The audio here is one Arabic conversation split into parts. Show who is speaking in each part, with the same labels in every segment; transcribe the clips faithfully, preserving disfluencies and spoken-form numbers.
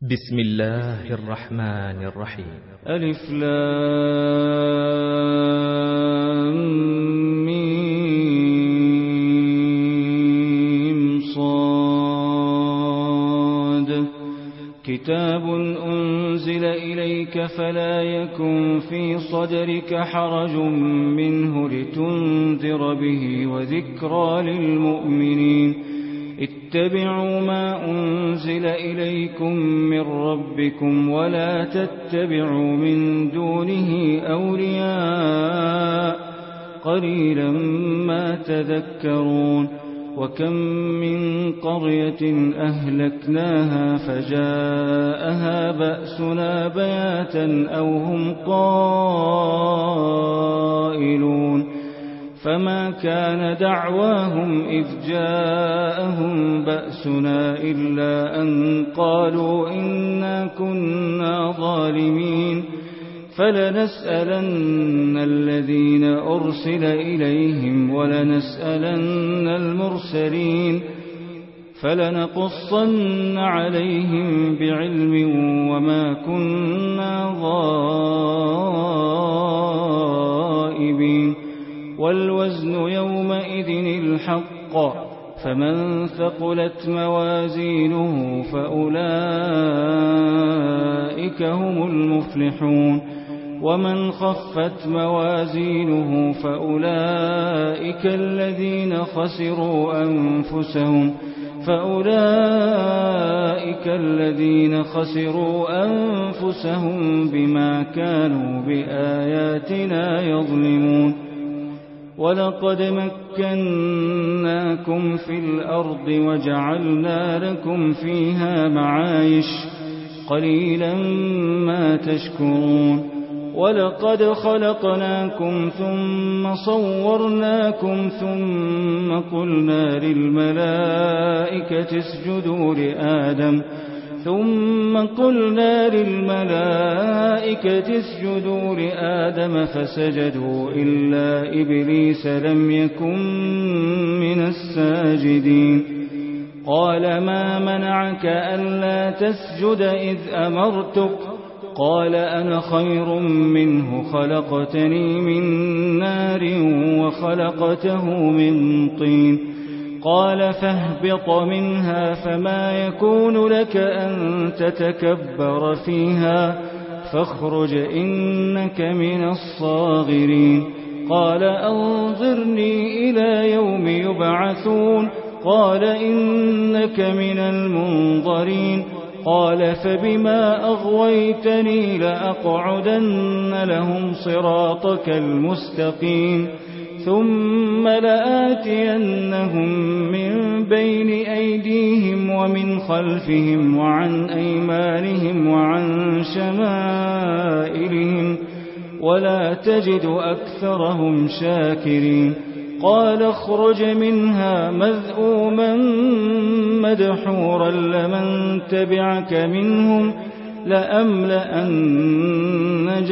Speaker 1: بسم الله الرحمن الرحيم.
Speaker 2: ألف لام ميم صاد كتاب أنزل إليك فلا يكن في صدرك حرج منه لتنذر به وذكرى للمؤمنين. اتبعوا ما أنزل إليكم من ربكم ولا تتبعوا من دونه أولياء قليلا ما تذكرون. وكم من قرية أهلكناها فجاءها بأسنا بياتا أو هم قائلون فما كان دعواهم إذ جاءهم بأسنا إلا أن قالوا إنا كنا ظالمين. فلنسألن الذين أرسل إليهم ولنسألن المرسلين فلنقصن عليهم بعلم وما كنا غائبين. والوزن يومئذ الحق فمن ثقلت موازينه فأولئك هم المفلحون ومن خفت موازينه فأولئك الذين خسروا أنفسهم فأولئك الذين خسروا أنفسهم بما كانوا بآياتنا يظلمون. ولقد مكناكم في الأرض وجعلنا لكم فيها معايش قليلا ما تشكرون. ولقد خلقناكم ثم صورناكم ثم قلنا للملائكة اسجدوا لآدم ثم قلنا للملائكة اسجدوا لآدم فسجدوا إلا إبليس لم يكن من الساجدين. قال ما منعك ألا تسجد إذ أمرتك قال أنا خير منه خلقتني من نار وخلقته من طين. قال فاهبط منها فما يكون لك أن تتكبر فيها فاخرج إنك من الصاغرين. قال أنظرني إلى يوم يبعثون قال إنك من المنظرين. قال فبما أغويتني لأقعدن لهم صراطك المستقيم ثم لآتينهم من بين أيديهم ومن خلفهم وعن أيمانهم وعن شمائلهم ولا تجد أكثرهم شاكرين. قال اخرج منها مذءوما مدحورا لمن تبعك منهم لأملأن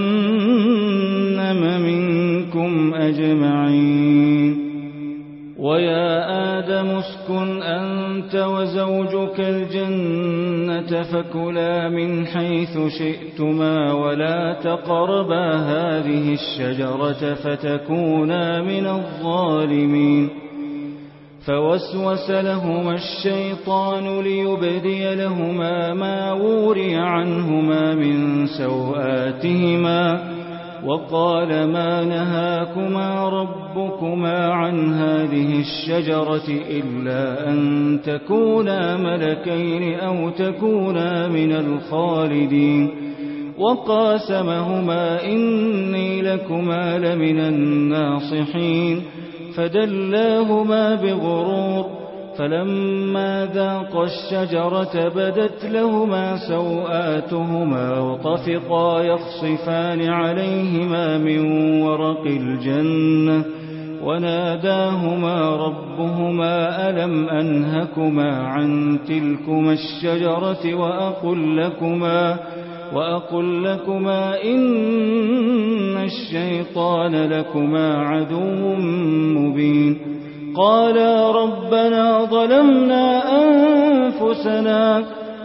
Speaker 2: جهنم منكم أجمعين. ويا آدم اسكن أنت وزوجك الجنة فكلا من حيث شئتما ولا تقربا هذه الشجرة فتكونا من الظالمين. فوسوس لهما الشيطان ليبدي لهما ما وري عنهما من سوآتهما وقال ما نهاكما ربكما عن هذه الشجرة إلا أن تكونا ملكين أو تكونا من الخالدين. وقاسمهما إني لكما لمن الناصحين فدلاهما بغرور فلما ذاقا الشجرة بدت لهما سوآتهما وطفقا يخصفان عليهما من ورق الجنة وناداهما ربهما ألم أنهكما عن تلكما الشجرة وأقل لكما وأقل لكما إن الشيطان لكما عدو مبين. قالا ربنا ظلمنا أنفسنا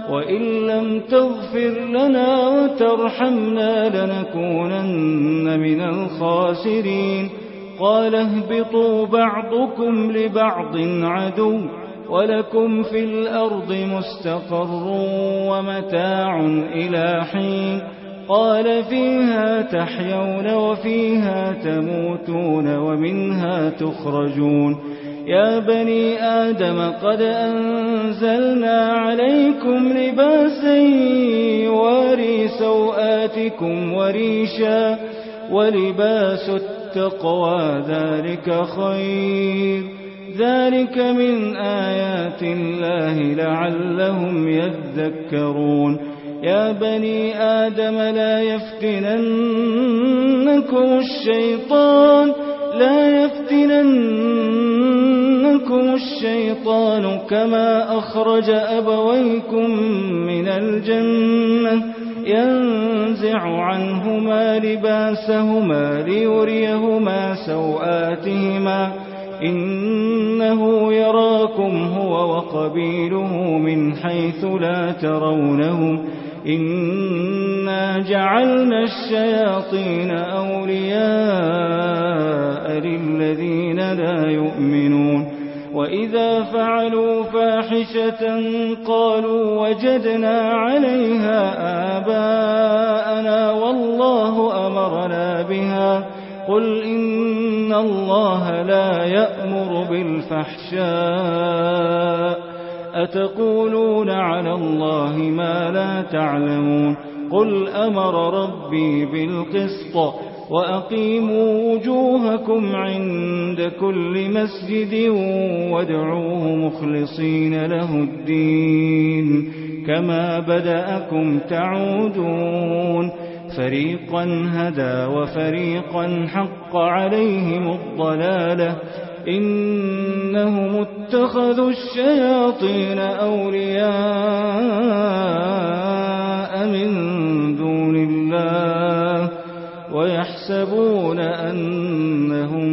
Speaker 2: وإن لم تغفر لنا وترحمنا لنكونن من الخاسرين قال اهبطوا بعضكم لبعض عدو ولكم في الأرض مستقر ومتاع إلى حين قال فيها تحيون وفيها تموتون ومنها تخرجون يا بني آدم قد أنزلنا عليكم لباسا يواري سوآتكم وريشا ولباس التقوى ذلك خير ذلك من آيات الله لعلهم يذكرون يا بني آدم لا يفتننكم الشيطان لا يفتننكم الشيطان كما أخرج أبويكم من الجنة ينزع عنهما لباسهما ليريهما سوآتهما إنه يراكم هو وقبيله من حيث لا ترونهم إنا جعلنا الشياطين أولياء للذين لا يؤمنون وإذا فعلوا فاحشة قالوا وجدنا عليها آباءنا والله أمرنا بها قل إن الله لا يأمر بالفحشاء أتقولون على الله ما لا تعلمون قل أمر ربي بالقسط وأقيموا وجوهكم عند كل مسجد وادعوه مخلصين له الدين كما بدأكم تعودون فريقا هدى وفريقا حق عليهم الضلالة إنهم اتخذوا الشياطين أولياء من دون الله ويحسبون أنهم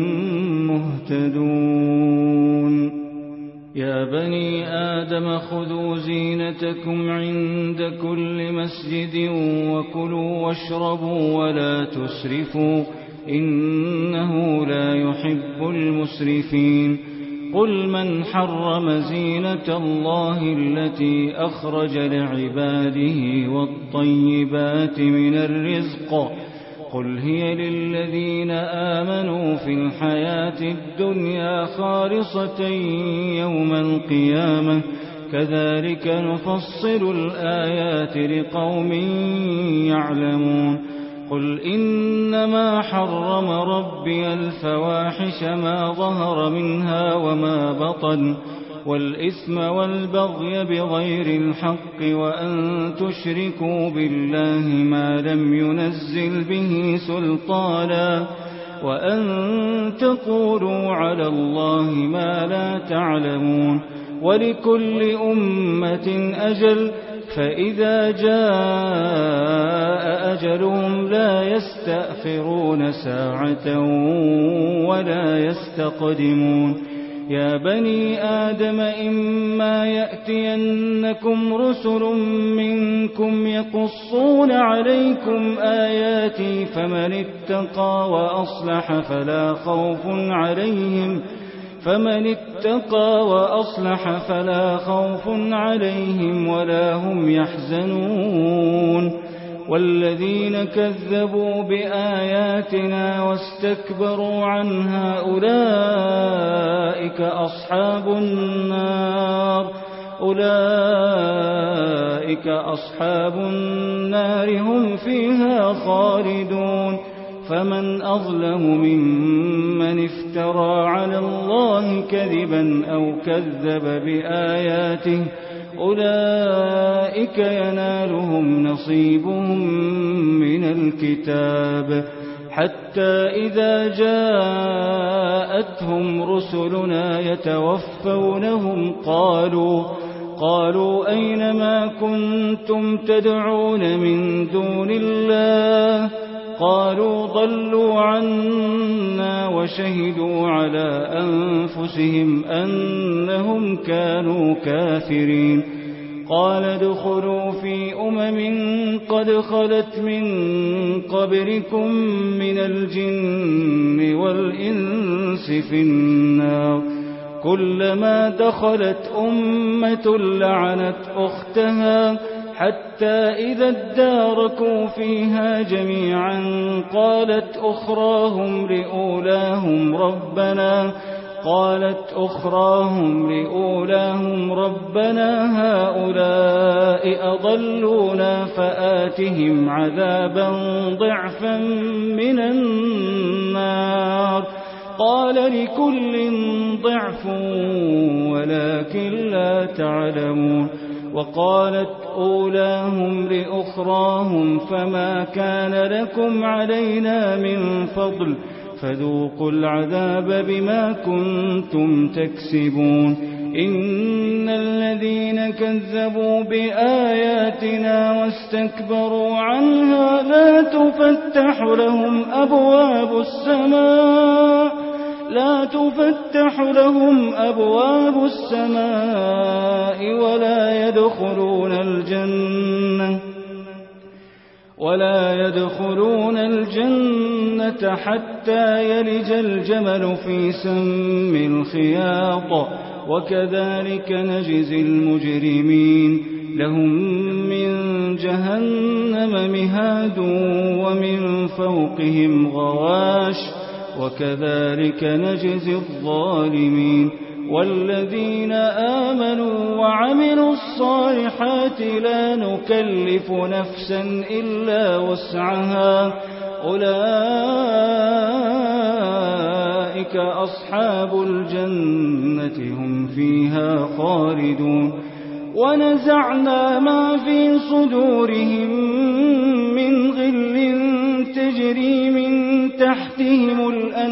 Speaker 2: مهتدون يا بني آدم خذوا زينتكم عند كل مسجد وكلوا واشربوا ولا تسرفوا إنه لا يحب المسرفين قل من حرم زينة الله التي أخرج لعباده والطيبات من الرزق قل هي للذين آمنوا في الحياة الدنيا خالصة يوم القيامة كذلك نفصل الآيات لقوم يعلمون قل إنما حرم ربي الفواحش ما ظهر منها وما بطن والإثم والبغي بغير الحق وأن تشركوا بالله ما لم ينزل به سلطانا وأن تقولوا على الله ما لا تعلمون ولكل أمة أجل فإذا جاء أجلهم لا يستأخرون ساعة ولا يستقدمون يا بني آدم إما يأتينكم رسل منكم يقصون عليكم آياتي فمن اتقى وأصلح فلا خوف عليهم فمن اتقى وأصلح فلا خوف عليهم ولا هم يحزنون والذين كذبوا بآياتنا واستكبروا عنها أولئك أصحاب النار أولئك أصحاب النار هم فيها خالدون فمن أظلم ممن افترى على الله كذبا أو كذب بآياته أولئك ينالهم نصيبهم من الكتاب حتى إذا جاءتهم رسلنا يتوفونهم قالوا قالوا أين ما كنتم تدعون من دون الله قالوا ضلوا عنا وشهدوا على أنفسهم أنهم كانوا كافرين قال ادخلوا في أمم قد خلت من قبلكم من الجن والإنس في النار كلما دخلت أمة لعنت أختها حتى إذا اداركوا فيها جميعا قالت أخراهم لأولاهم ربنا قالت أخراهم لأولاهم ربنا هؤلاء أضلونا فآتهم عذابا ضعفا من النار قال لكل ضعف ولكن لا تعلمون وقالت أولاهم لأخراهم فما كان لكم علينا من فضل فذوقوا العذاب بما كنتم تكسبون إن الذين كذبوا بآياتنا واستكبروا عنها لا تفتح لهم أبواب السماء لا تفتح لهم أبواب السماء ولا يدخلون الجنة ولا يدخلون الجنة حتى يلج الجمل في سم الخياط وكذلك نجزي المجرمين لهم من جهنم مهاد ومن فوقهم غواش وكذلك نجزي الظالمين والذين آمنوا وعملوا الصالحات لا نكلف نفسا إلا وسعها أولئك أصحاب الجنة هم فيها خالدون ونزعنا ما في صدورهم من غل تجري من تحتهم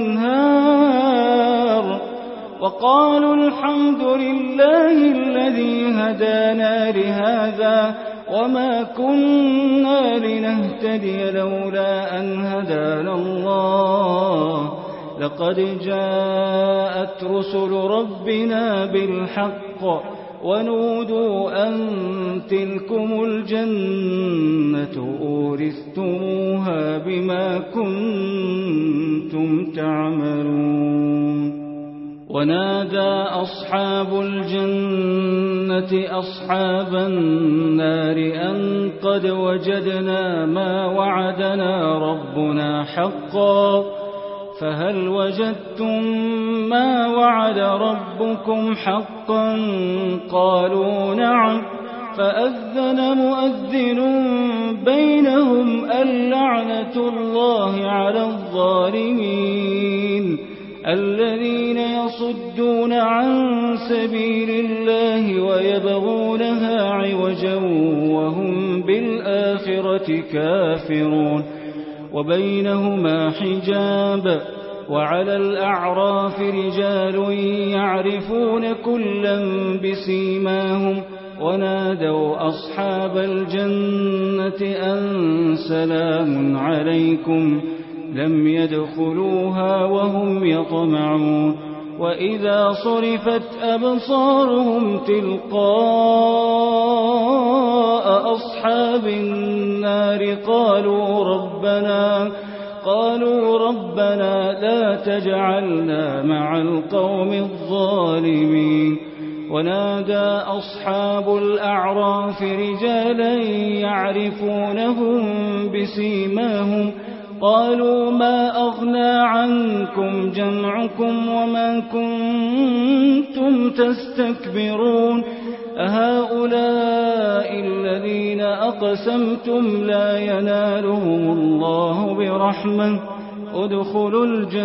Speaker 2: الأنهار وقالوا الحمد لله الذي هدانا لهذا وما كنا لنهتدي لولا أن هدانا الله لقد جاءت رسل ربنا بالحق ونودوا أن تلكم الجنة أورثتموها بما كنتم تعملون ونادى أصحاب الجنة أصحاب النار أن قد وجدنا ما وعدنا ربنا حقا فهل وجدتم ما وعد ربكم حقا قالوا نعم فأذن مؤذن بينهم اللعنة الله على الظالمين الذين يصدون عن سبيل الله ويبغونها عوجا وهم بالآخرة كافرون وبينهما حجاب وعلى الأعراف رجال يعرفون كلا بسيماهم ونادوا أصحاب الجنة أن سلام عليكم لم يدخلوها وهم يطمعون وإذا صرفت أبصارهم تلقاء أصحاب النار قالوا ربنا قالوا ربنا لا تجعلنا مع القوم الظالمين ونادى أصحاب الأعراف رجالا يعرفونهم بسيماهم قالوا ما أغنى عنكم جمعكم وما كنتم تستكبرون أهؤلاء الذين أقسمتم لا ينالهم الله برحمة ادخلوا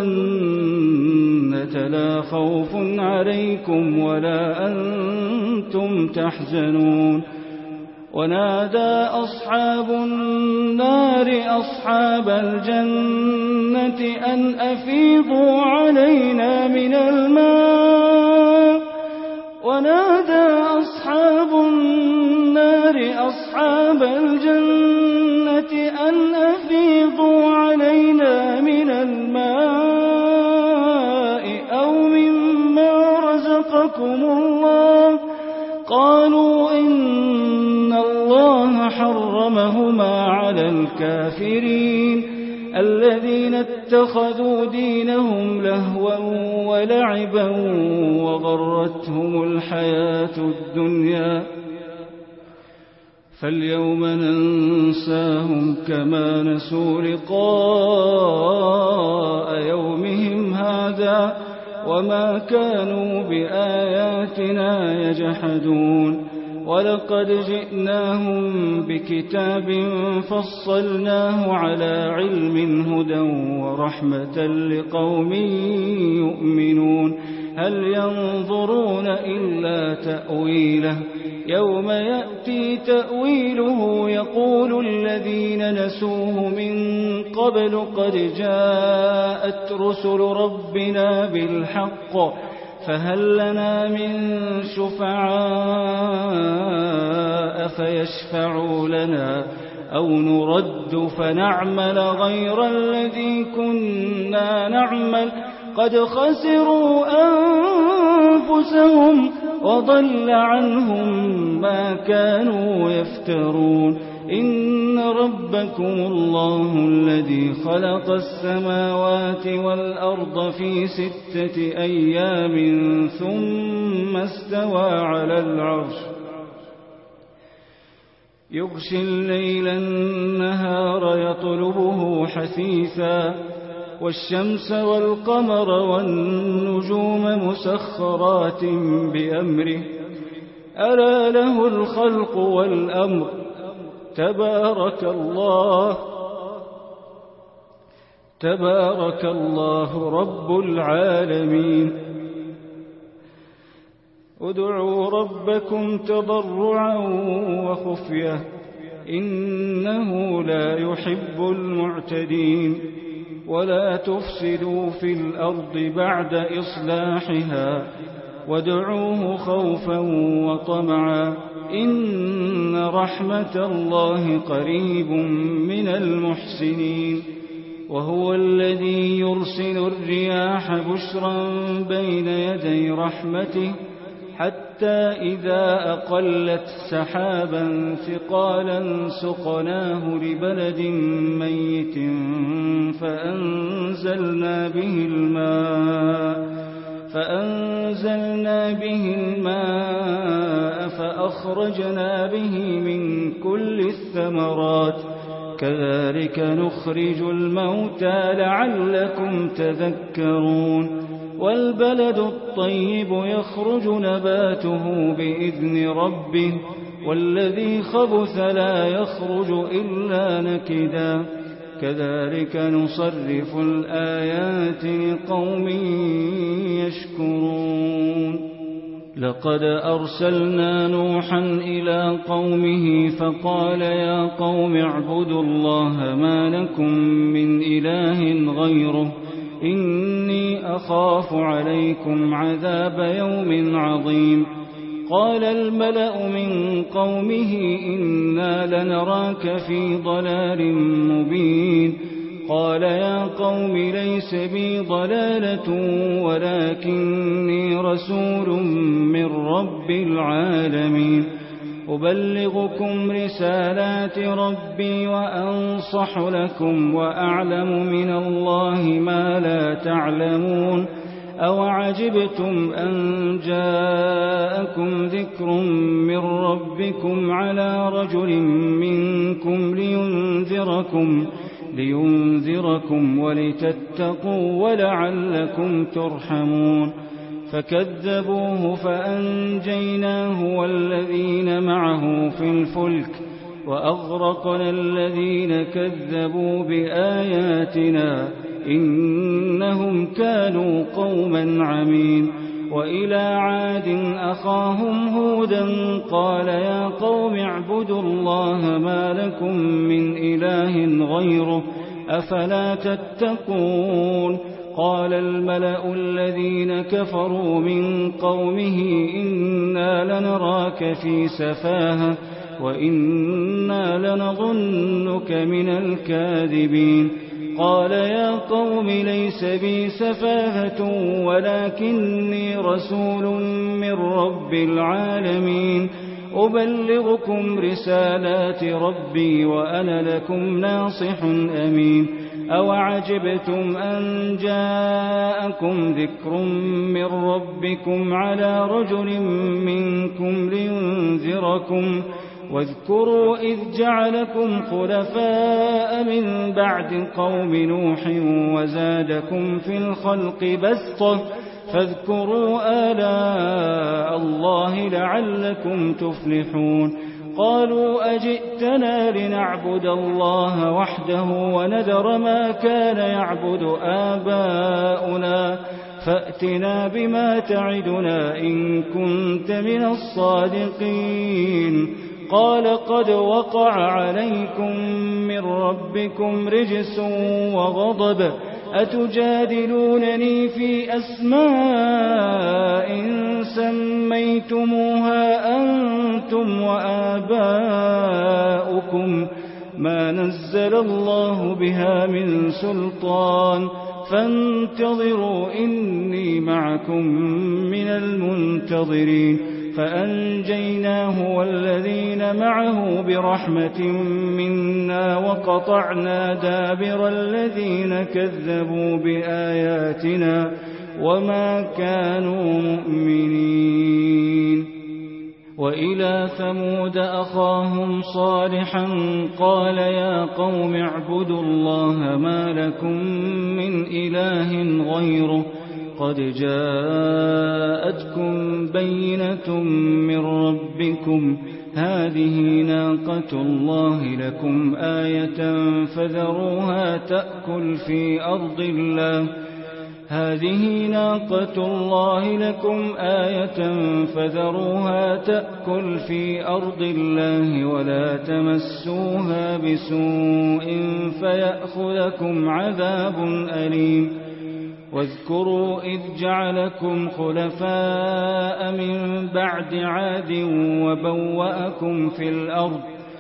Speaker 2: الجنة لا خوف عليكم ولا أنتم تحزنون ونادى أصحاب النار أصحاب الجنة أن أفيضوا علينا من الماء ونادى أصحاب النار أصحاب الجنة أن أفيضوا علينا من الماء أو مما رزقكم الله قالوا إن حرمهما على الكافرين الذين اتخذوا دينهم لهوا ولعبا وغرتهم الحياة الدنيا فاليوم ننساهم كما نسوا لقاء يومهم هذا وما كانوا بآياتنا يجحدون ولقد جئناهم بكتاب فصلناه على علم هدى ورحمة لقوم يؤمنون هل ينظرون إلا تأويله يوم يأتي تأويله يقول الذين نسوه من قبل قد جاءت رسل ربنا بالحق فهل لنا من شفعاء فيشفعوا لنا أو نرد فنعمل غير الذي كنا نعمل قد خسروا أنفسهم وضل عنهم ما كانوا يفترون إن ربكم الله الذي خلق السماوات والأرض في ستة أيام ثم استوى على العرش يغشي الليل النهار يطلبه حثيثا والشمس والقمر والنجوم مسخرات بأمره ألا له الخلق والأمر تبارك الله تبارك الله رب العالمين ادعوا ربكم تضرعا وخفية إنه لا يحب المعتدين ولا تفسدوا في الأرض بعد إصلاحها وادعوه خوفا وطمعا إن رحمة الله قريب من المحسنين وهو الذي يرسل الرياح بشرا بين يدي رحمته حتى إذا أقلت سحابا ثقالا سقناه لبلد ميت فأنزلنا به الماء فأنزلنا به الماء فأخرجنا به من كل الثمرات كذلك نخرج الموتى لعلكم تذكرون والبلد الطيب يخرج نباته بإذن ربه والذي خبث لا يخرج إلا نكدا كذلك نصرف الآيات لقوم يشكرون لقد أرسلنا نوحا إلى قومه فقال يا قوم اعبدوا الله ما لكم من إله غيره إني أخاف عليكم عذاب يوم عظيم قال الملأ من قومه إنا لنراك في ضلال مبين قال يا قوم ليس بي ضلالة ولكني رسول من رب العالمين أبلغكم رسالات ربي وأنصح لكم وأعلم من الله ما لا تعلمون أوعجبتم أن جاءكم ذكر من ربكم على رجل منكم لينذركم لينذركم ولتتقوا ولعلكم ترحمون فكذبوه فأنجيناه والذين معه في الفلك وأغرقنا الذين كذبوا بآياتنا إنهم كانوا قوما عمين وإلى عاد أخاهم هودا قال يا قوم اعبدوا الله ما لكم من إله غيره أفلا تتقون قال الملأ الذين كفروا من قومه إنا لنراك في سفاهة وإنا لنظنك من الكاذبين قال يا قوم ليس بي سفاهة ولكني رسول من رب العالمين أبلغكم رسالات ربي وأنا لكم ناصح أمين أوعجبتم أن جاءكم ذكر من ربكم على رجل منكم لينذركم واذكروا إذ جعلكم خلفاء من بعد قوم نوح وزادكم في الخلق بسطة فاذكروا آلاء الله لعلكم تفلحون قالوا أجئتنا لنعبد الله وحده ونذر ما كان يعبد آباؤنا فأتنا بما تعدنا إن كنت من الصادقين قال قد وقع عليكم من ربكم رجس وغضب أتجادلونني في أسماء سميتموها أنتم وآباؤكم ما نزل الله بها من سلطان فانتظروا إني معكم من المنتظرين فأنجيناه والذين معه برحمة منا وقطعنا دابر الذين كذبوا بآياتنا وما كانوا مؤمنين وإلى ثمود أخاهم صالحا قال يا قوم اعبدوا الله ما لكم من إله غيره قد جاءتكم بينة من ربكم هذه ناقة الله لكم آية فذروها تأكل في أرض الله هذه ناقة الله لكم آية فذروها تأكل في أرض الله ولا تمسوها بسوء فيأخذكم عذاب أليم واذكروا إذ جعلكم خلفاء من بعد عاد وبوأكم في الأرض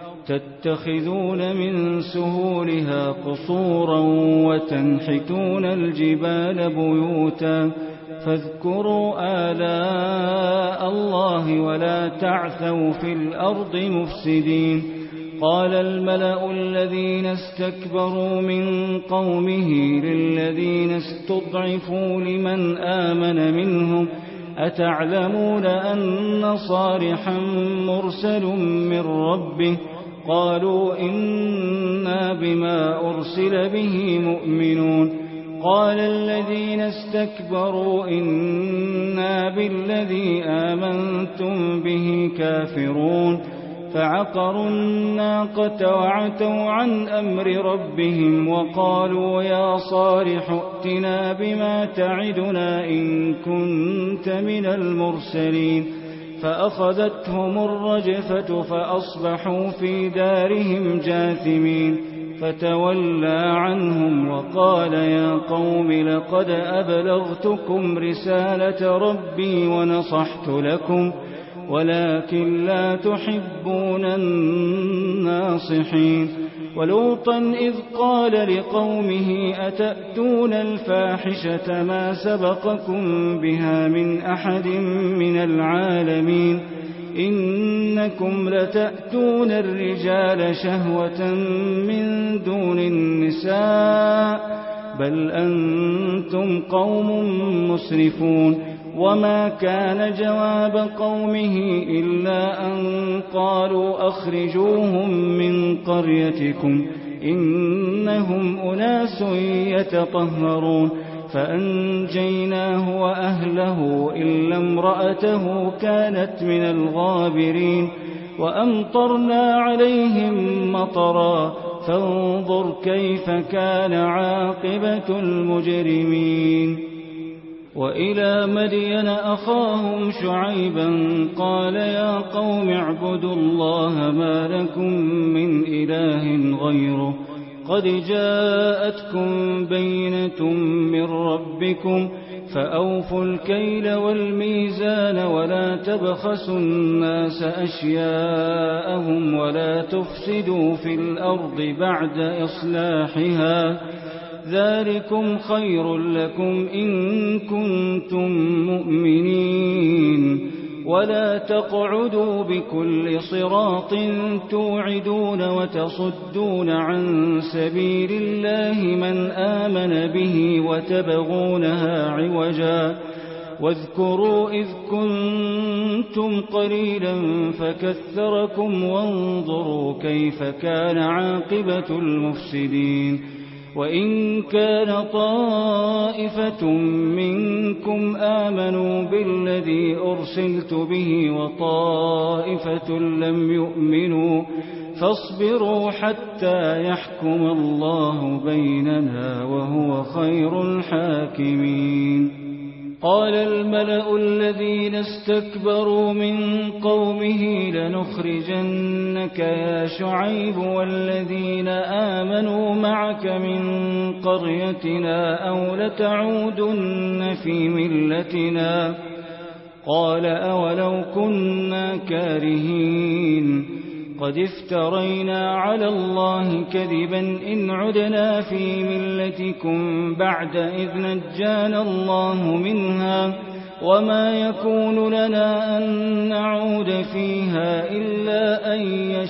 Speaker 2: تتخذون من سهولها قصورا وتنحتون الجبال بيوتا فاذكروا آلاء الله ولا تعثوا في الأرض مفسدين قال الملأ الذين استكبروا من قومه للذين استضعفوا لمن آمن منهم أتعلمون أن صالحا مرسل من ربه قالوا إنا بما أرسل به مؤمنون قال الذين استكبروا إنا بالذي آمنتم به كافرون فعقروا الناقة وعتوا عن أمر ربهم وقالوا يا صالح ائتنا بما تعدنا إن كنت من المرسلين فأخذتهم الرجفة فأصبحوا في دارهم جاثمين فتولى عنهم وقال يا قوم لقد أبلغتكم رسالة ربي ونصحت لكم ولكن لا تحبون الناصحين ولوطا إذ قال لقومه أتأتون الفاحشة ما سبقكم بها من أحد من العالمين إنكم لتأتون الرجال شهوة من دون النساء بل أنتم قوم مسرفون وما كان جواب قومه إلا أن قالوا أخرجوهم من قريتكم إنهم أناس يتطهرون فأنجيناه وأهله إلا امرأته كانت من الغابرين وأمطرنا عليهم مطرا فانظر كيف كان عاقبة المجرمين وإلى مدين أخاهم شعيبا قال يا قوم اعبدوا الله ما لكم من إله غيره قد جاءتكم بينة من ربكم فأوفوا الكيل والميزان ولا تبخسوا الناس أشياءهم ولا تفسدوا في الأرض بعد إصلاحها ذلكم خير لكم إن كنتم مؤمنين ولا تقعدوا بكل صراط توعدون وتصدون عن سبيل الله من آمن به وتبغونها عوجا واذكروا إذ كنتم قليلا فكثركم وانظروا كيف كان عاقبة المفسدين وإن كان طائفة منكم آمنوا بالذي أرسلت به وطائفة لم يؤمنوا فاصبروا حتى يحكم الله بيننا وهو خير الحاكمين. قال الملأ الذين استكبروا من قومه لنخرجنك يا شعيب والذين آمنوا معك من قريتنا أو لتعودن في ملتنا قال أولو كنا كارهين قد افترينا على الله كذبا إن عدنا في ملتكم بعد إذ نجانا الله منها وما يكون لنا أن نعود فيها إلا أن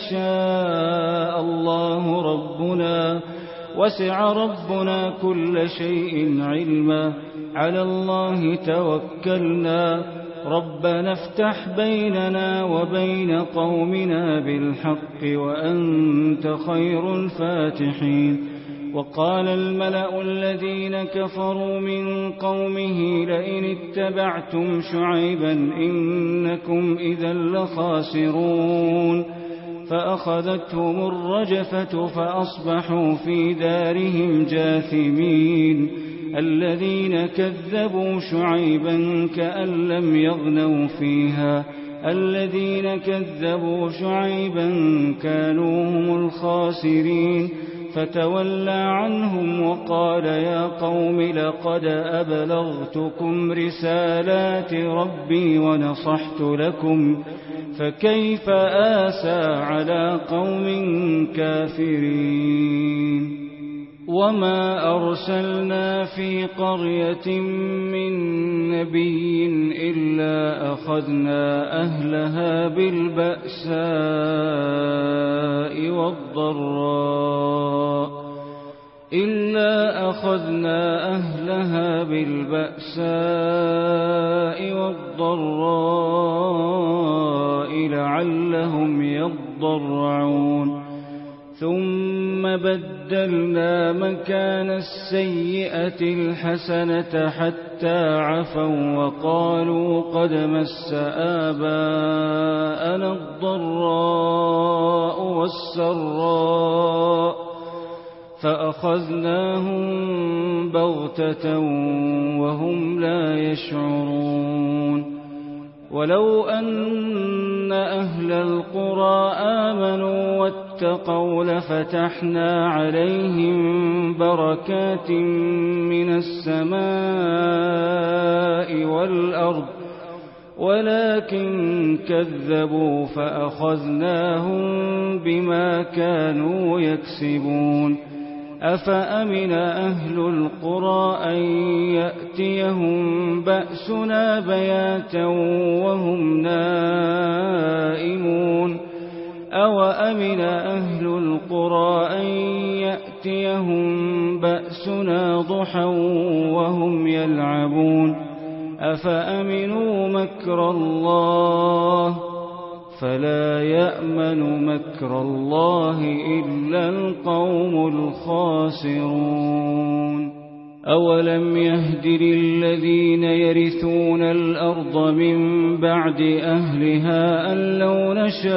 Speaker 2: يشاء الله ربنا وسع ربنا كل شيء علما على الله توكلنا ربنا افتح بيننا وبين قومنا بالحق وأنت خير الفاتحين. وقال الملأ الذين كفروا من قومه لئن اتبعتم شعيبا إنكم إذا لخاسرون فأخذتهم الرجفة فأصبحوا في دارهم جاثمين. الذين كذبوا شعيبا كأن لم يغنوا فيها الذين كذبوا شعيبا كانوا هم الخاسرين فتولى عنهم وقال يا قوم لقد أبلغتكم رسالات ربي ونصحت لكم فكيف آسى على قوم كافرين. وما أرسلنا في قرية من نبي إلا أخذنا أهلها بالبأساء والضراء إلا أخذنا أهلها بالبأساء والضراء لعلهم يضرعون ثم بدلنا مكان السيئة الحسنة حتى عفوا وقالوا قد مس آباءنا الضراء والسراء فأخذناهم بغتة وهم لا يشعرون. ولو أن أهل القرى آمنوا واتقوا لفتحنا عليهم بركات من السماء والأرض ولكن كذبوا فأخذناهم بما كانوا يكسبون. أفأمن أهل القرى أن يأتيهم بأسنا بياتا وهم نائمون أوأمن أهل القرى أن يأتيهم بأسنا ضحى وهم يلعبون أفأمنوا مكر الله فلا يأمن مكر الله إلا القوم الخاسرون. أولم يهد للذين يرثون الأرض من بعد أهلها أن لو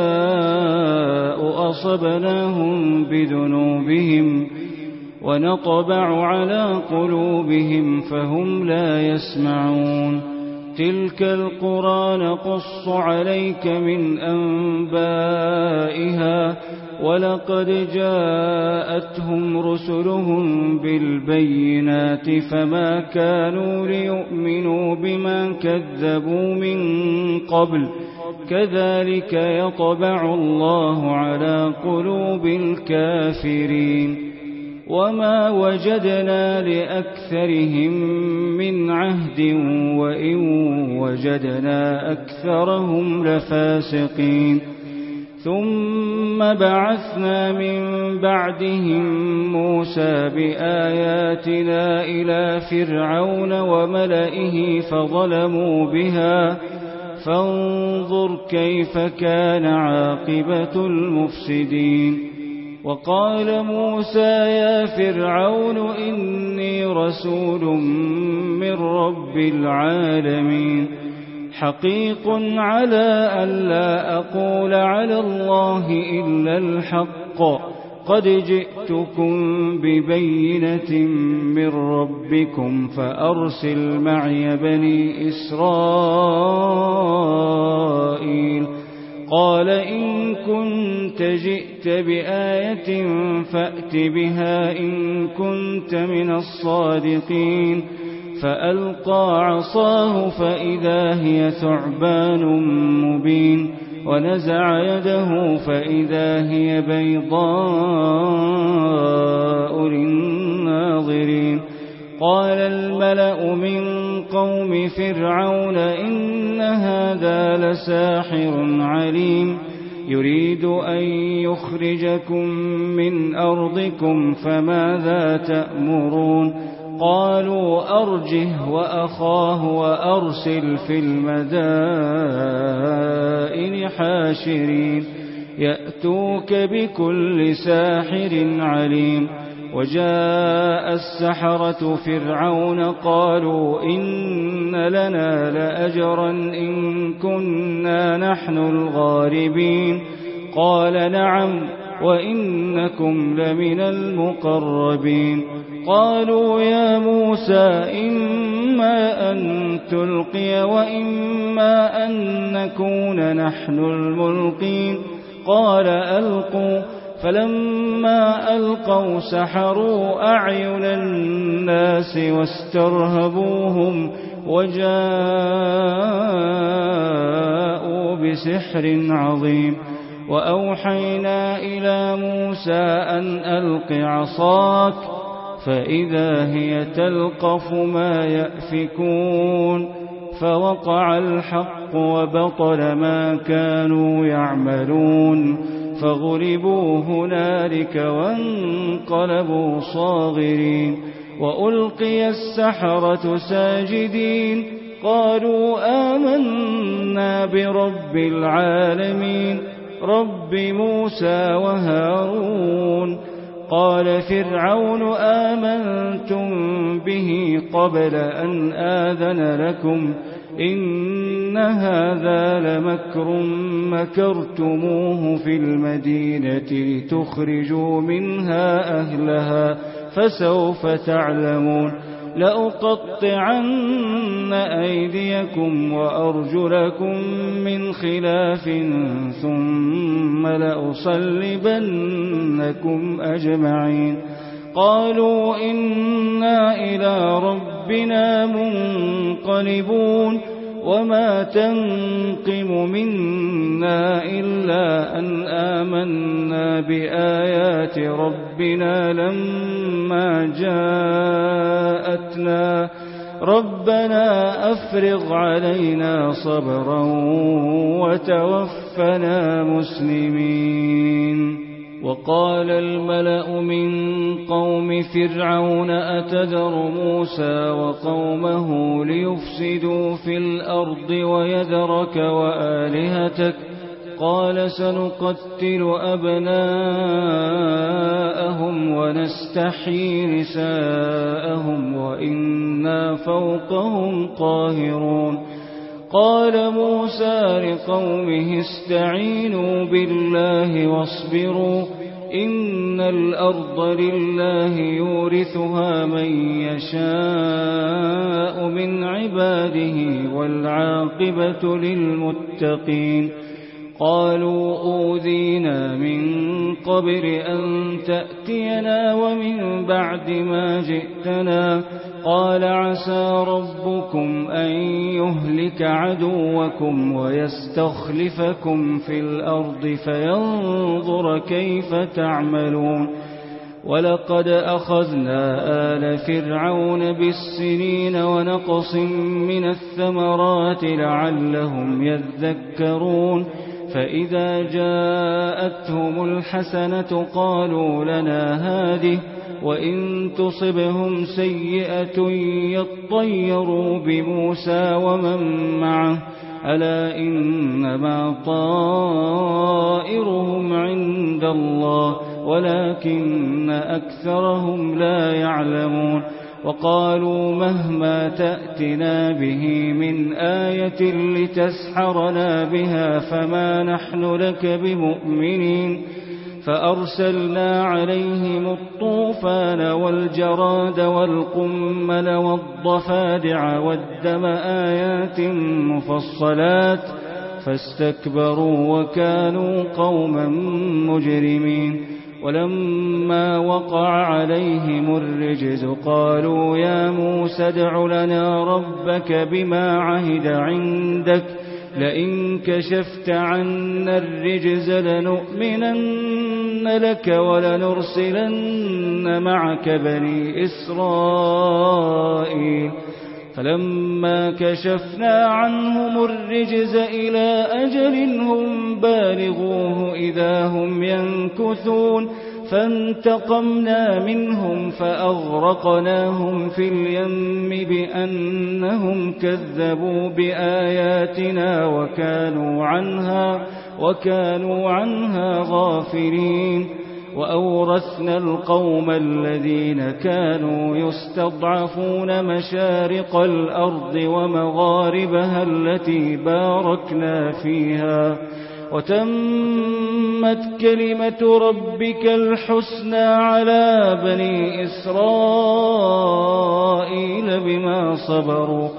Speaker 2: نشاء أصبناهم بذنوبهم ونطبع على قلوبهم فهم لا يسمعون. تلك القرى نقص عليك من أنبائها ولقد جاءتهم رسلهم بالبينات فما كانوا ليؤمنوا بما كذبوا من قبل كذلك يطبع الله على قلوب الكافرين. وما وجدنا لأكثرهم من عهد وإن وجدنا أكثرهم لفاسقين ثم بعثنا من بعدهم موسى بآياتنا إلى فرعون وملئه فظلموا بها فانظر كيف كان عاقبة المفسدين وقال موسى يا فرعون إني رسول من رب العالمين حقيق على ألا أقول على الله إلا الحق قد جئتكم ببينة من ربكم فأرسل معي بني إسرائيل قال إن كنت جئت بآية فأت بها إن كنت من الصادقين فألقى عصاه فإذا هي ثعبان مبين ونزع يده فإذا هي بيضاء للناظرين قال الملأ من قوم فرعون إن هذا لساحر عليم يريد أن يخرجكم من أرضكم فماذا تأمرون قالوا أرجه وأخاه وأرسل في المدائن حاشرين يأتوك بكل ساحر عليم وجاء السحرة فرعون قالوا إن لنا لأجرا إن كنا نحن الغالبين قال نعم وإنكم لمن المقربين قالوا يا موسى إما أن تلقي وإما أن نكون نحن الملقين قال ألقوا فلما ألقوا سحروا أعين الناس واسترهبوهم وجاءوا بسحر عظيم وأوحينا إلى موسى أن ألق عصاك فإذا هي تلقف ما يأفكون فوقع الحق وبطل ما كانوا يعملون فغلبوا هنالك وانقلبوا صاغرين وألقي السحرة ساجدين قالوا آمنا برب العالمين رب موسى وهارون قال فرعون آمنتم به قبل أن آذن لكم إن هذا لمكر مكرتموه في المدينة لتخرجوا منها أهلها فسوف تعلمون لأقطعن أيديكم وأرجلكم من خلاف ثم لأصلبنكم أجمعين قالوا إنا إلى ربنا منقلبون وما تنقم منا إلا أن آمنا بآيات ربنا لما جاءتنا ربنا أفرغ علينا صبرا وتوفنا مسلمين وقال الملأ من قوم فرعون أتذر موسى وقومه ليفسدوا في الأرض ويذرك وآلهتك قال سنقتل أبناءهم ونستحيي نساءهم وإنا فوقهم قاهرون قال موسى لقومه استعينوا بالله واصبروا إن الأرض لله يورثها من يشاء من عباده والعاقبة للمتقين قالوا أوذينا من قبل أن تأتينا ومن بعد ما جئتنا قال عسى ربكم أن يهلك عدوكم ويستخلفكم في الأرض فينظر كيف تعملون ولقد أخذنا آل فرعون بالسنين ونقص من الثمرات لعلهم يذكرون فإذا جاءتهم الحسنة قالوا لنا هذه وإن تصبهم سيئة يطيروا بموسى ومن معه ألا إنما طائرهم عند الله ولكن أكثرهم لا يعلمون وقالوا مهما تأتنا به من آية لتسحرنا بها فما نحن لك بمؤمنين فأرسلنا عليهم الطوفان والجراد والقمل والضفادع والدم آيات مفصلات فاستكبروا وكانوا قوما مجرمين ولما وقع عليهم الرجز قالوا يا موسى ادع لنا ربك بما عهد عندك لئن كشفت عنا الرجز لنؤمنن لك ولنرسلن معك بني إسرائيل فلما كشفنا عنهم الرجز إلى أجل هم بالغوه إذا هم ينكثون فانتقمنا منهم فأغرقناهم في اليم بأنهم كذبوا بآياتنا وكانوا عنها وكانوا عنها غافلين وأورثنا القوم الذين كانوا يستضعفون مشارق الأرض ومغاربها التي باركنا فيها وتمت كلمة ربك الحسنى على بني إسرائيل بما صبروا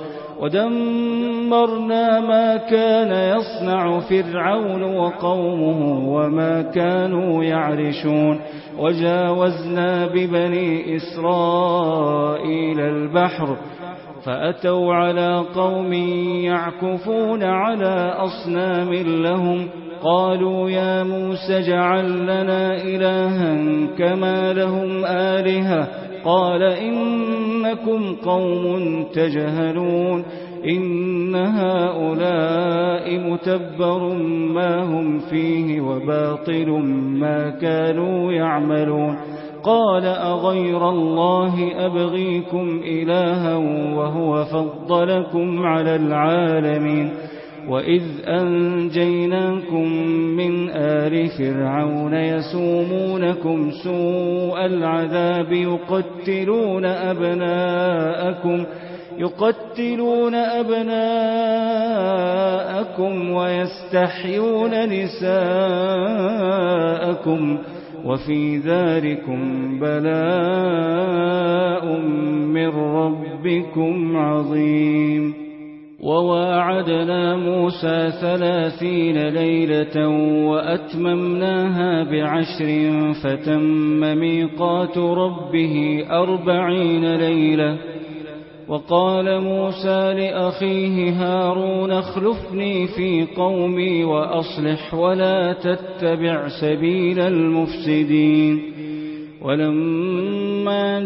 Speaker 2: ودمرنا ما كان يصنع فرعون وقومه وما كانوا يعرشون وجاوزنا ببني إسرائيل البحر فأتوا على قوم يعكفون على أصنام لهم قالوا يا موسى اجعل لنا إلها كما لهم آلهة قال إنكم قوم تجهلون إن هؤلاء متبر ما هم فيه وباطل ما كانوا يعملون قال أغير الله أبغيكم إلها وهو فضلكم على العالمين وإذ أنجيناكم من آل فرعون يسومونكم سوء العذاب يقتلون أبناءكم يقتلون أبناءكم ويستحيون نساءكم وفي ذلكم بلاء من ربكم عظيم وواعدنا موسى ثلاثين ليلة وأتممناها بعشر فتم ميقات ربه أربعين ليلة وقال موسى لأخيه هارون اخلفني في قومي وأصلح ولا تتبع سبيل المفسدين ولما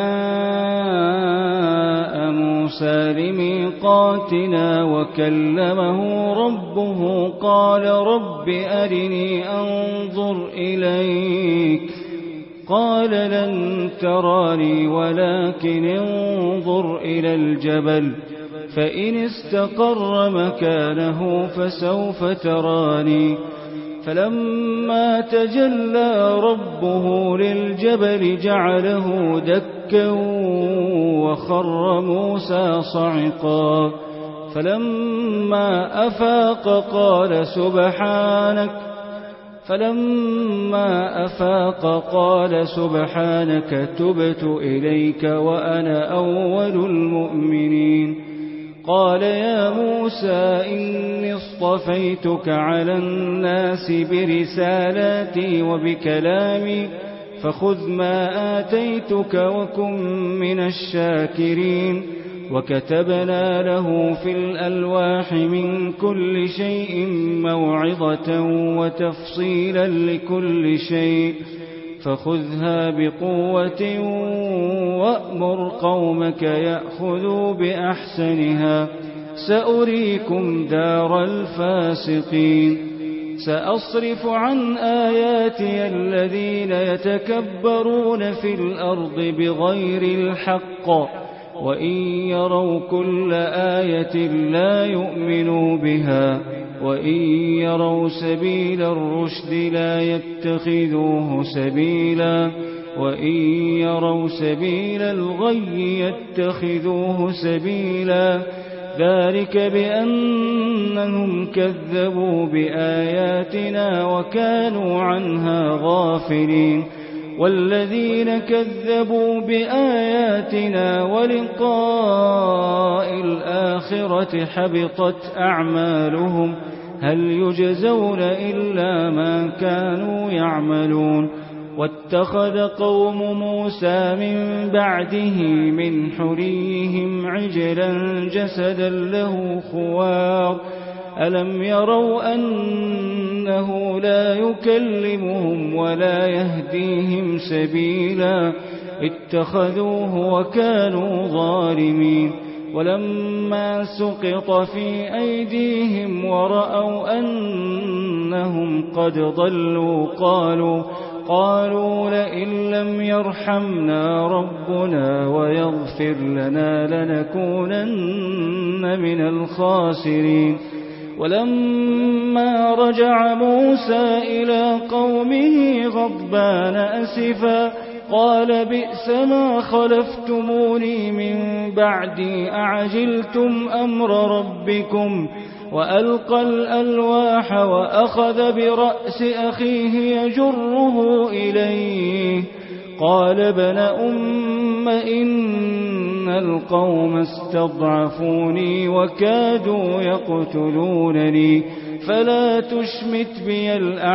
Speaker 2: جاء موسى لميقاتنا وكلمه ربه قال رب أرني أنظر إليك قال لن تراني ولكن انظر إلى الجبل فإن استقر مكانه فسوف تراني فلما تجلى ربه للجبل جعله دكا وخر موسى صعقا فلما أفاق قال سبحانك فلما أفاق قال سبحانك تبت إليك وأنا أول المؤمنين قال يا موسى إني اصطفيتك على الناس برسالاتي وبكلامي فخذ ما آتيتك وكن من الشاكرين وكتبنا له في الألواح من كل شيء موعظة وتفصيلا لكل شيء فخذها بقوة وأمر قومك يأخذوا بأحسنها سأريكم دار الفاسقين سأصرف عن آياتي الذين يتكبرون في الأرض بغير الحق وإن يروا كل آية لا يؤمنوا بها وإن يروا سبيل الرشد لا يتخذوه سبيلا وإن يروا سبيل الغي يتخذوه سبيلا ذلك بأنهم كذبوا بآياتنا وكانوا عنها غافلين والذين كذبوا بآياتنا ولقاء الآخرة حبطت أعمالهم هل يجزون إلا ما كانوا يعملون واتخذ قوم موسى من بعده من حليهم عجلا جسدا له خوار ألم يروا أنه لا يكلمهم ولا يهديهم سبيلا اتخذوه وكانوا ظالمين ولما سقط في أيديهم ورأوا أنهم قد ضلوا قالوا قالوا لئن لم يرحمنا ربنا ويغفر لنا لنكونن من الخاسرين ولما رجع موسى إلى قومه غضبان أسفا قال بئس ما خلفتموني من بعدي أعجلتم أمر ربكم وألقى الألواح وأخذ برأس أخيه يجره إليه قال ابن أم إن القوم استضعفوني وكادوا يقتلونني فلا تشمت بي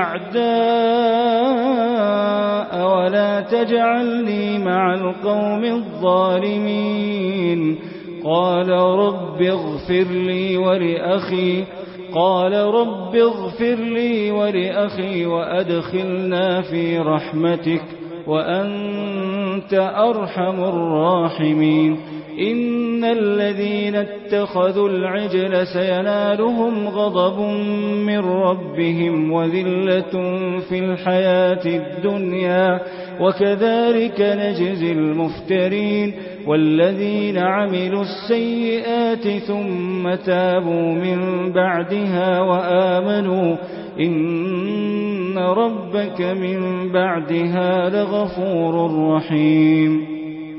Speaker 2: الأعداء ولا تجعلني مع القوم الظالمين قال رب اغفر لي ولأخي قال رب اغفر لي ولأخي وأدخلنا في رحمتك وأنت أرحم الراحمين إن الذين اتخذوا العجل سينالهم غضب من ربهم وذلة في الحياة الدنيا وكذلك نجزي المفترين والذين عملوا السيئات ثم تابوا من بعدها وآمنوا إن ربك من بعدها لغفور رحيم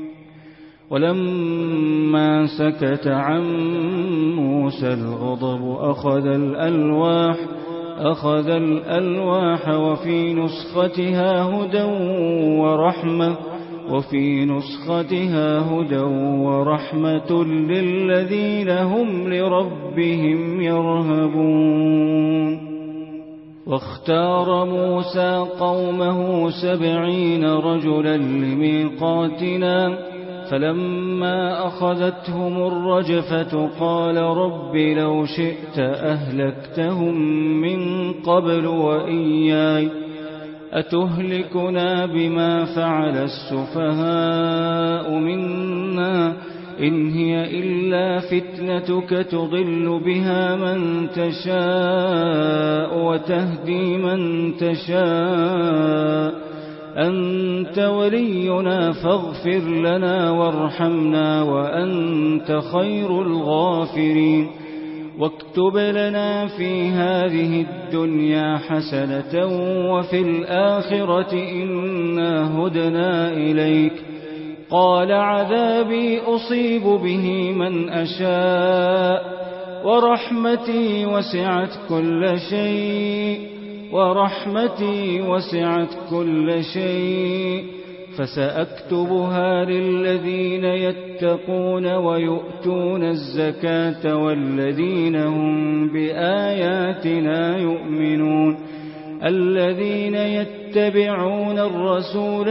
Speaker 2: ولما سكت عن موسى الغضب أخذ الألواح أخذ الألواح وفي نسختها هدى ورحمة وفي نسختها هدى ورحمة للذين هم لربهم يرهبون واختار موسى قومه سبعين رجلا لميقاتنا فلما أخذتهم الرجفة قال رب لو شئت أهلكتهم من قبل وإياي أتهلكنا بما فعل السفهاء منا إن هي إلا فتنتك تضل بها من تشاء وتهدي من تشاء أنت ولينا فاغفر لنا وارحمنا وأنت خير الغافرين واكتب لنا في هذه الدنيا حسنة وفي الآخرة إنا هدنا إليك قال عذابي أصيب به من أشاء ورحمتي وسعت كل شيء ورحمتي وسعت كل شيء فسأكتبها للذين يتقون ويؤتون الزكاة والذين هم بآياتنا يؤمنون الذين يتبعون الرسول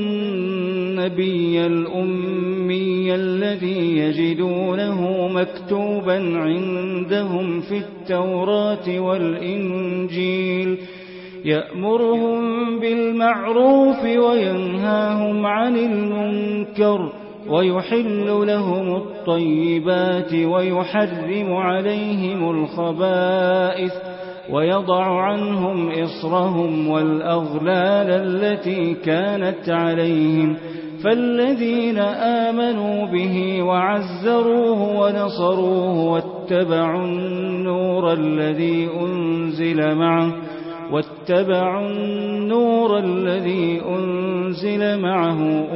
Speaker 2: النبي الأمي الذي يجدونه مكتوبا عندهم في التوراة والإنجيل يأمرهم بالمعروف وينهاهم عن المنكر ويحل لهم الطيبات ويحرم عليهم الخبائث ويضع عنهم إصرهم والأغلال التي كانت عليهم فالذين آمنوا به وعزروه ونصروه واتبعوا النور الذي أنزل معه واتبعوا النور الذي أنزل معه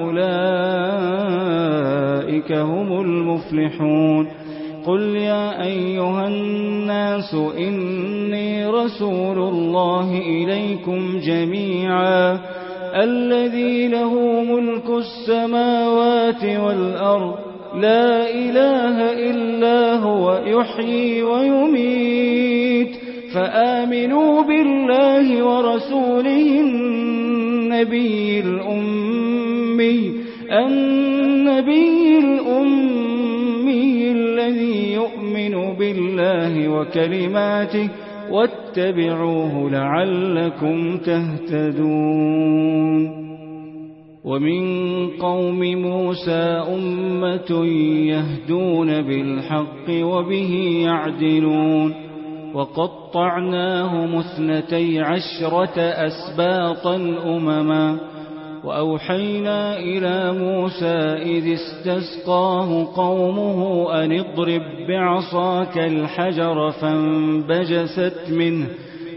Speaker 2: أولئك هم المفلحون. قل يا أيها الناس إني رسول الله إليكم جميعا الذي له ملك السماوات والأرض لا إله إلا هو يحيي ويميت فآمنوا بالله ورسوله النبي الأمي النبي الأمي الذي يؤمن بالله وكلماته واتبعوه لعلكم تهتدون. ومن قوم موسى أمة يهدون بالحق وبه يعدلون وقطعناهم اثنتي عشرة أسباطا أمما وأوحينا إلى موسى إذ استسقاه قومه أن اضرب بعصاك الحجر فانبجست منه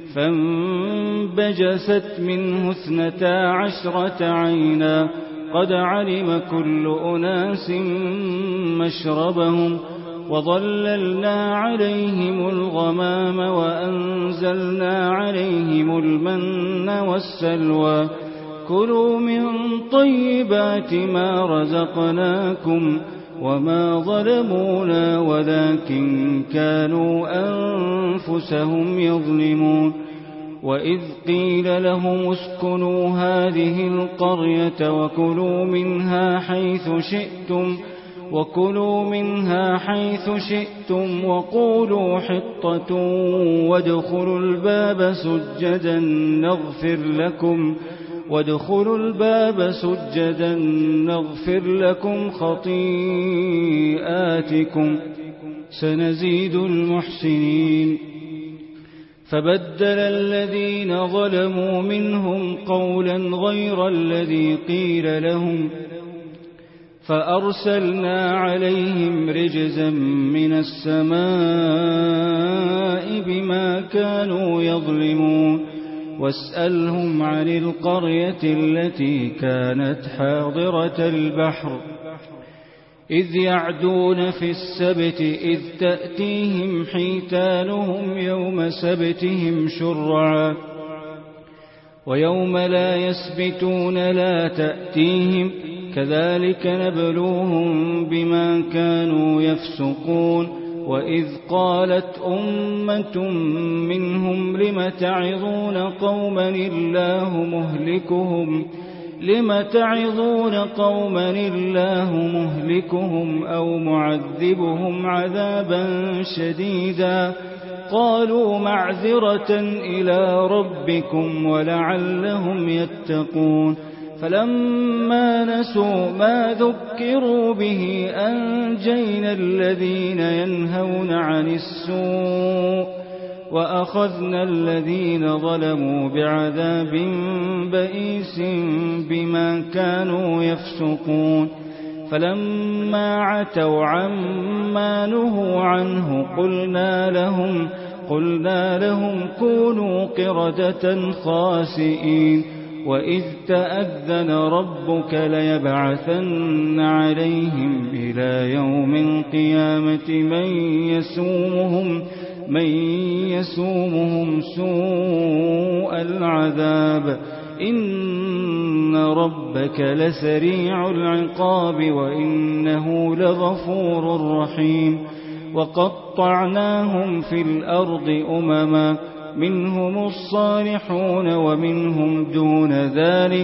Speaker 2: فانبجست منه اثنتا عشرة عينا قد علم كل أناس مشربهم وظللنا عليهم الغمام وأنزلنا عليهم المن والسلوى كلوا من طيبات ما رزقناكم وما ظلمونا ولكن كانوا أنفسهم يظلمون. وإذ قيل لهم اسكنوا هذه القرية وكلوا منها حيث شئتم وكلوا منها حيث شئتم وقولوا حطة وادخلوا الباب سجدا نغفر لكم وادخلوا الباب سجدا نغفر لكم خطيئاتكم سنزيد المحسنين. فبدل الذين ظلموا منهم قولا غير الذي قيل لهم فأرسلنا عليهم رجزا من السماء بما كانوا يظلمون. واسألهم عن القرية التي كانت حاضرة البحر إذ يعدون في السبت إذ تأتيهم حيتانهم يوم سبتهم شرعا ويوم لا يسبتون لا تأتيهم كذلك نبلوهم بما كانوا يفسقون. وإذ قالت أمة منهم لم تعظون قوما الله مهلكهم لم تعظون قوما الله مهلكهم أو معذبهم عذابا شديدا قالوا معذرة إلى ربكم ولعلهم يتقون. فلما نسوا ما ذكروا به أنجينا الذين ينهون عن السوء وأخذنا الذين ظلموا بعذاب بئيس بما كانوا يفسقون. فلما عتوا عما نهوا عنه قلنا لهم قلنا لهم كونوا قردة خاسئين. وإذ تأذن ربك ليبعثن عليهم إلى يوم القيامة من يسومهم من يسومهم سوء العذاب إن ربك لسريع العقاب وإنه لغفور رحيم. وقطعناهم في الأرض أمما منهم الصالحون ومنهم دون ذلك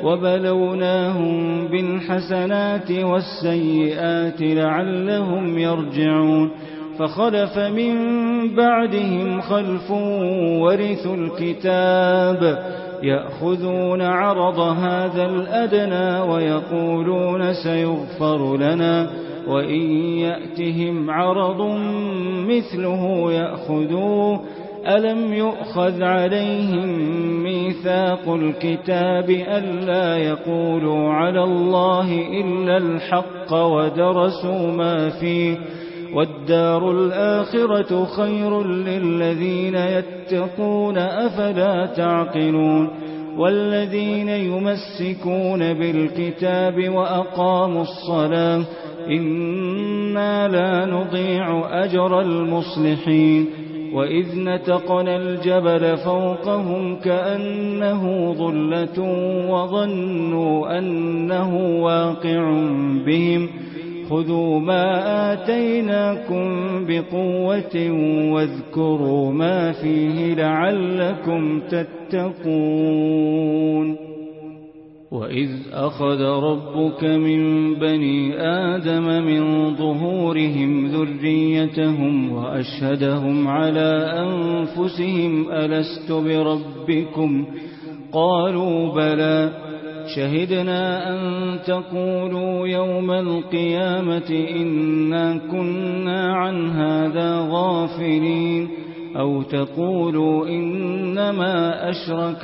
Speaker 2: وبلوناهم بالحسنات والسيئات لعلهم يرجعون. فخلف من بعدهم خلف ورثوا الكتاب يأخذون عرض هذا الأدنى ويقولون سيغفر لنا وإن يأتهم عرض مثله يأخذوه ألم يؤخذ عليهم ميثاق الكتاب ألا يقولوا على الله إلا الحق ودرسوا ما فيه والدار الآخرة خير للذين يتقون أفلا تعقلون والذين يمسكون بالكتاب وأقاموا الصلاة إنا لا نضيع أجر المصلحين وإذ نتقنا الجبل فوقهم كأنه ظلة وظنوا أنه واقع بهم خذوا ما آتيناكم بقوة واذكروا ما فيه لعلكم تتقون وإذ أخذ ربك من بني آدم من ظهورهم ذريتهم وأشهدهم على أنفسهم ألست بربكم قالوا بلى شهدنا أن تقولوا يوم القيامة إنا كنا عن هذا غافلين أو تقولوا إنما أشرك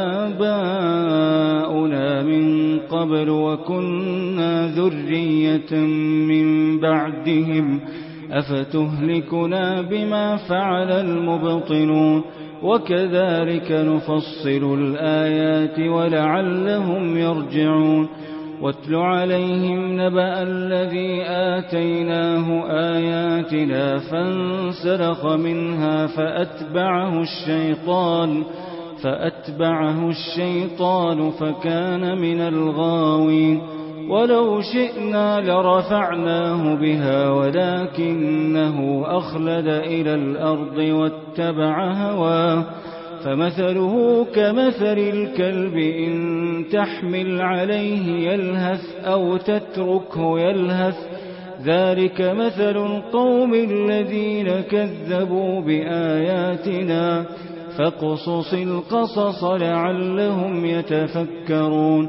Speaker 2: آباؤنا من قبل وكنا ذرية من بعدهم أفتهلكنا بما فعل المبطلون وكذلك نفصل الآيات ولعلهم يرجعون واتل عليهم نبأ الذي آتيناه آياتنا فانسلخ منها فأتبعه الشيطان فأتبعه الشيطان فكان من الغاوين ولو شئنا لرفعناه بها ولكنه أخلد إلى الأرض واتبع هواه فمثله كمثل الكلب إن تحمل عليه يلهث أو تتركه يلهث ذلك مثل القوم الذين كذبوا بآياتنا فاقصص القصص لعلهم يتفكرون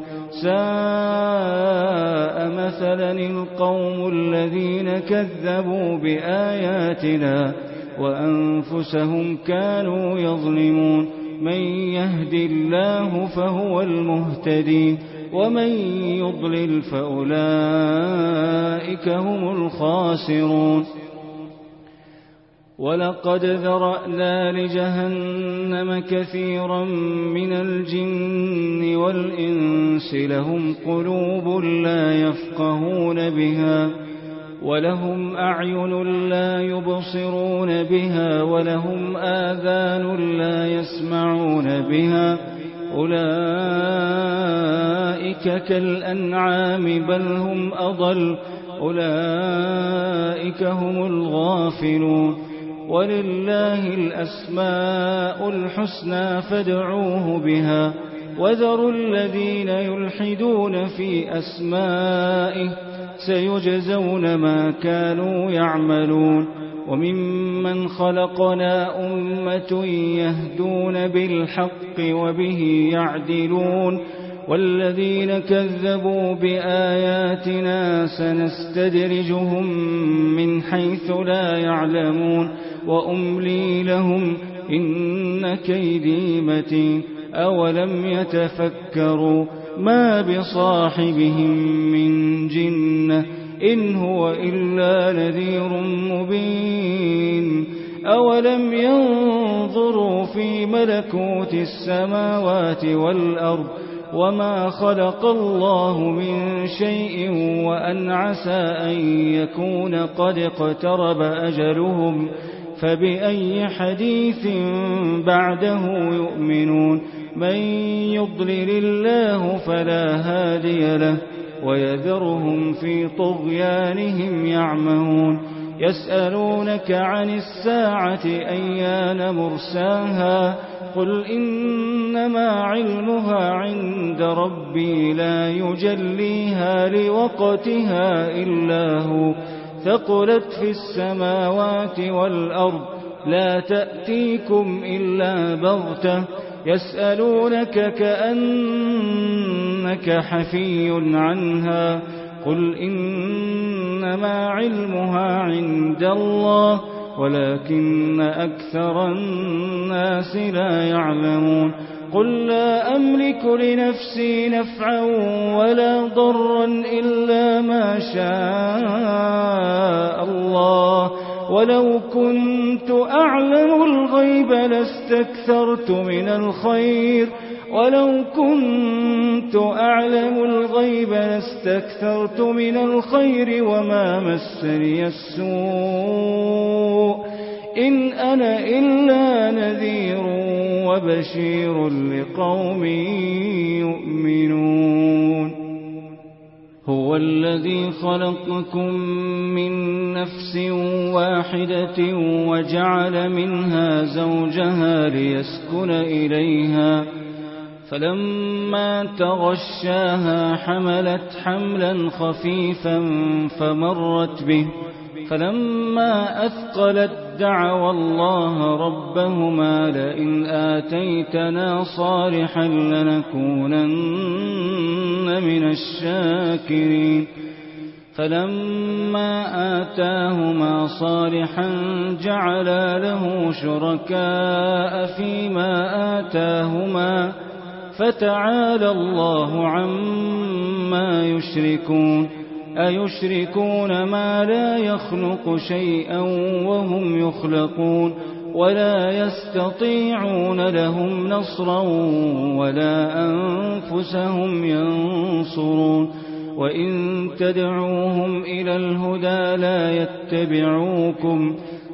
Speaker 2: ساء مثلا القوم الذين كذبوا بآياتنا وأنفسهم كانوا يظلمون من يهد الله فهو المهتدي ومن يضلل فأولئك هم الخاسرون ولقد ذرأنا لجهنم كثيرا من الجن والإنس لهم قلوب لا يفقهون بها ولهم أعين لا يبصرون بها ولهم آذان لا يسمعون بها أولئك كالأنعام بل هم أضل أولئك هم الغافلون ولله الأسماء الحسنى فادعوه بها وذروا الذين يلحدون في أسمائه سيجزون ما كانوا يعملون وممن خلقنا أمة يهدون بالحق وبه يعدلون والذين كذبوا بآياتنا سنستدرجهم من حيث لا يعلمون وأملي لهم إن كيدي متين أولم يتفكروا ما بصاحبهم من جنة إن هو إلا نذير مبين أولم ينظروا في ملكوت السماوات والأرض وما خلق الله من شيء وأن عسى أن يكون قد اقترب أجلهم فبأي حديث بعده يؤمنون من يضلل الله فلا هادي له ويذرهم في طغيانهم يعمهون يسألونك عن الساعة أيان مرساها قل إنما علمها عند ربي لا يجليها لوقتها إلا هو ثقلت في السماوات والأرض لا تأتيكم إلا بغتة يسألونك كأنك حفي عنها قل إنما علمها عند الله ولكن أكثر الناس لا يعلمون قل لا أملك لنفسي نفعا ولا ضرا إلا ما شاء الله ولو كنت أعلم الغيب لاستكثرت من الخير ولو كنت أعلم الغيب لاستكثرت من الخير وما مسني السوء إن أنا إلا نذير وبشير لقوم يؤمنون هو الذي خلقكم من نفس واحدة وجعل منها زوجها ليسكن إليها فلما تغشاها حملت حملا خفيفا فمرت به فلما أثقلت دعوا الله ربهما لئن آتيتنا صالحا لنكونن من الشاكرين فلما آتاهما صالحا جعلا له شركاء فيما آتاهما فتعالى الله عما يشركون أيشركون ما لا يخلق شيئا وهم يخلقون ولا يستطيعون لهم نصرا ولا أنفسهم ينصرون وإن تدعوهم إلى الهدى لا يتبعوكم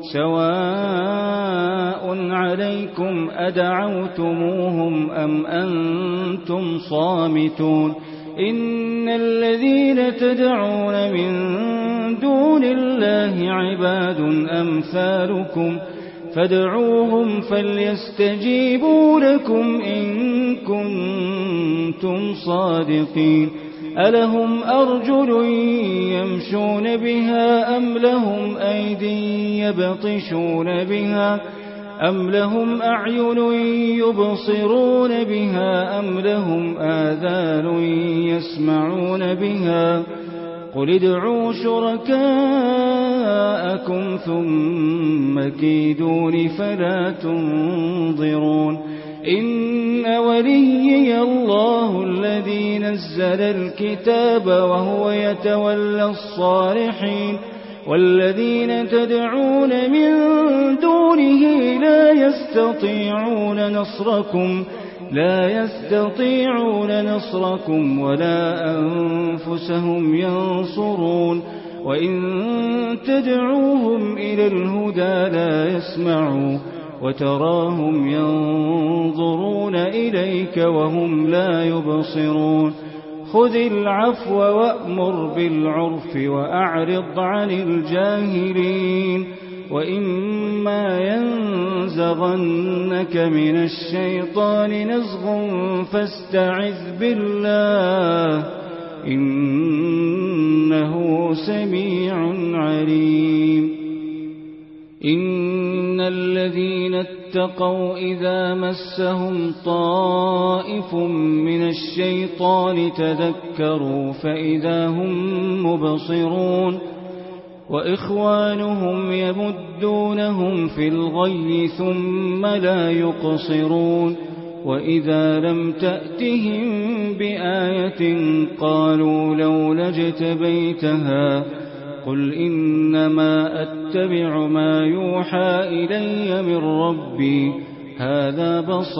Speaker 2: سواء عليكم أدعوتموهم أم أنتم صامتون إن الذين تدعون من دون الله عباد أمثالكم فادعوهم فليستجيبوا لكم إن كنتم صادقين ألهم أرجل يمشون بها أم لهم أيدي يبطشون بها أم لهم أعين يبصرون بها أم لهم آذان يسمعون بها قل ادعوا شركاءكم ثم كيدون فلا تنظرون إن وليي الله الذي نزل الكتاب وهو يتولى الصالحين والذين تدعون من دونه لا يستطيعون نصركم لا يستطيعون نصركم ولا أنفسهم ينصرون وإن تدعوهم إلى الهدى لا يسمعوا وتراهم ينظرون إليك وهم لا يبصرون خذ العفو وأمر بالعرف وأعرض عن الجاهلين وإما ينزغنك من الشيطان نزغ فاستعذ بالله إنه سميع عليم إن الذين اتقوا إذا مسهم طائف من الشيطان تذكروا فإذا هم مبصرون وإخوانهم يمدونهم في الغي ثم لا يقصرون وإذا لم تأتهم بآية قالوا لولا اجتبيتها قل إنما أتبع ما يوحى إلي من ربي هذا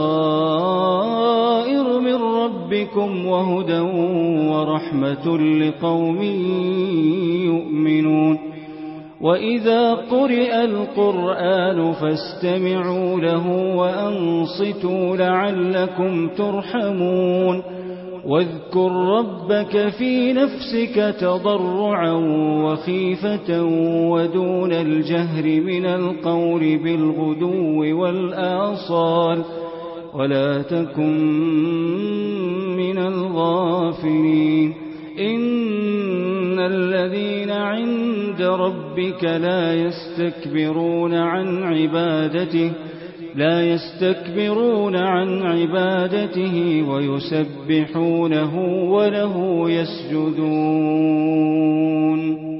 Speaker 2: بصائر من ربكم وهدى ورحمة لقوم يؤمنون وإذا قرئ القرآن فاستمعوا له وأنصتوا لعلكم ترحمون واذكر ربك في نفسك تضرعا وخيفة ودون الجهر من القول بالغدو والآصال ولا تكن من الغافلين إن الذين عند ربك لا يستكبرون عن عبادته لا يستكبرون عن عبادته ويسبحونه وله يسجدون